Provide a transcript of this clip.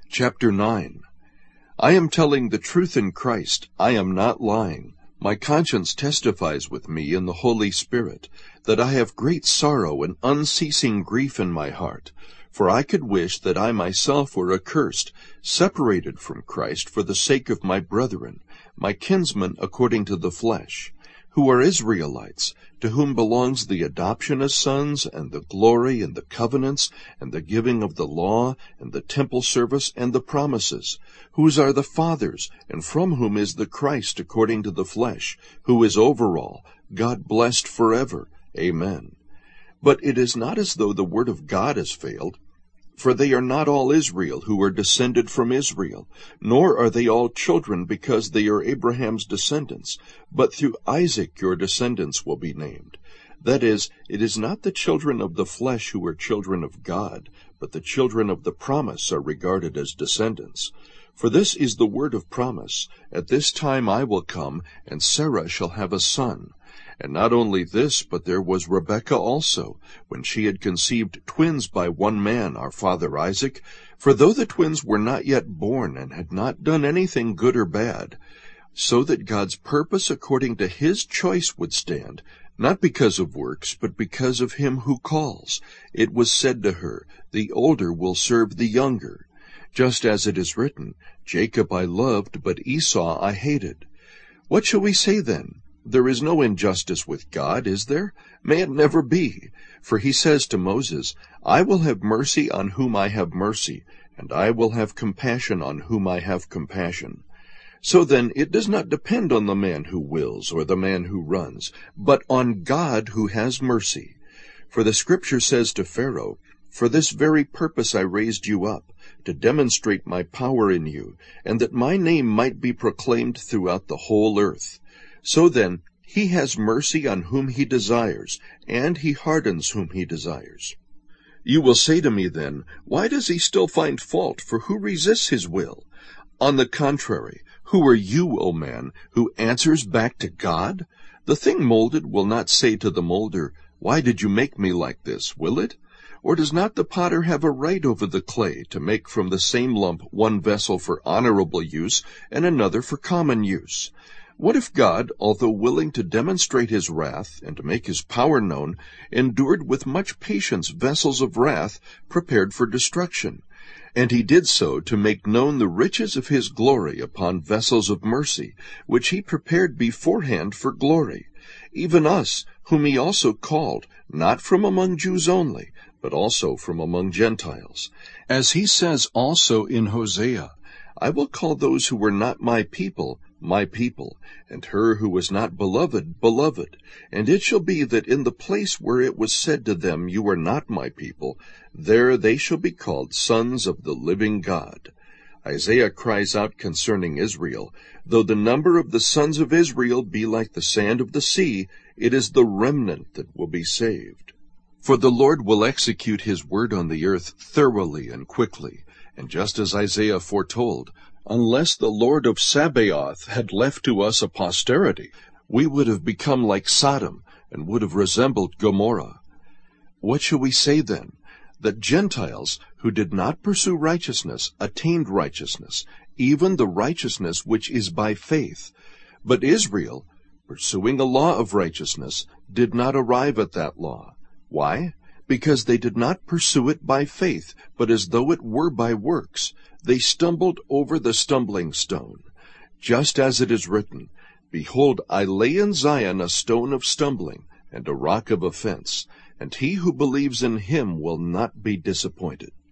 Chapter 9. I am telling the truth in Christ. I am not lying. My conscience testifies with me in the Holy Spirit that I have great sorrow and unceasing grief in my heart. For I could wish that I myself were accursed, separated from Christ for the sake of my brethren, my kinsmen according to the flesh, who are Israelites, to whom belongs the adoption as sons, and the glory, and the covenants, and the giving of the law, and the temple service, and the promises, whose are the fathers, and from whom is the Christ according to the flesh, who is over all, God blessed forever. Amen. But it is not as though the word of God has failed. For they are not all Israel who are descended from Israel, nor are they all children because they are Abraham's descendants, but through Isaac your descendants will be named. That is, it is not the children of the flesh who are children of God, but the children of the promise are regarded as descendants. For this is the word of promise, At this time I will come, and Sarah shall have a son. And not only this, but there was Rebekah also, when she had conceived twins by one man, our father Isaac. For though the twins were not yet born, and had not done anything good or bad, so that God's purpose according to his choice would stand, not because of works, but because of him who calls, it was said to her, The older will serve the younger. Just as it is written, Jacob I loved, but Esau I hated. What shall we say then? There is no injustice with God, is there? May it never be. For he says to Moses, I will have mercy on whom I have mercy, and I will have compassion on whom I have compassion. So then it does not depend on the man who wills or the man who runs, but on God who has mercy. For the Scripture says to Pharaoh, For this very purpose I raised you up, to demonstrate my power in you, and that my name might be proclaimed throughout the whole earth. So then, he has mercy on whom he desires, and he hardens whom he desires. You will say to me then, Why does he still find fault? For who resists his will? On the contrary, who are you, O man, who answers back to God? The thing molded will not say to the molder, Why did you make me like this, will it? Or does not the potter have a right over the clay to make from the same lump one vessel for honorable use and another for common use? What if God, although willing to demonstrate his wrath and to make his power known, endured with much patience vessels of wrath prepared for destruction? And he did so to make known the riches of his glory upon vessels of mercy, which he prepared beforehand for glory, even us, whom he also called, not from among Jews only, but also from among Gentiles. As he says also in Hosea, I will call those who were not my people, and her who was not beloved, beloved. And it shall be that in the place where it was said to them, You are not my people, there they shall be called sons of the living God. Isaiah cries out concerning Israel, Though the number of the sons of Israel be like the sand of the sea, it is the remnant that will be saved. For the Lord will execute his word on the earth thoroughly and quickly. And just as Isaiah foretold, unless the Lord of Sabaoth had left to us a posterity, we would have become like Sodom, and would have resembled Gomorrah. What shall we say then? That Gentiles, who did not pursue righteousness, attained righteousness, even the righteousness which is by faith. But Israel, pursuing a law of righteousness, did not arrive at that law. Why? Because they did not pursue it by faith, but as though it were by works. They stumbled over the stumbling stone. Just as it is written, Behold, I lay in Zion a stone of stumbling, and a rock of offense, and he who believes in him will not be disappointed.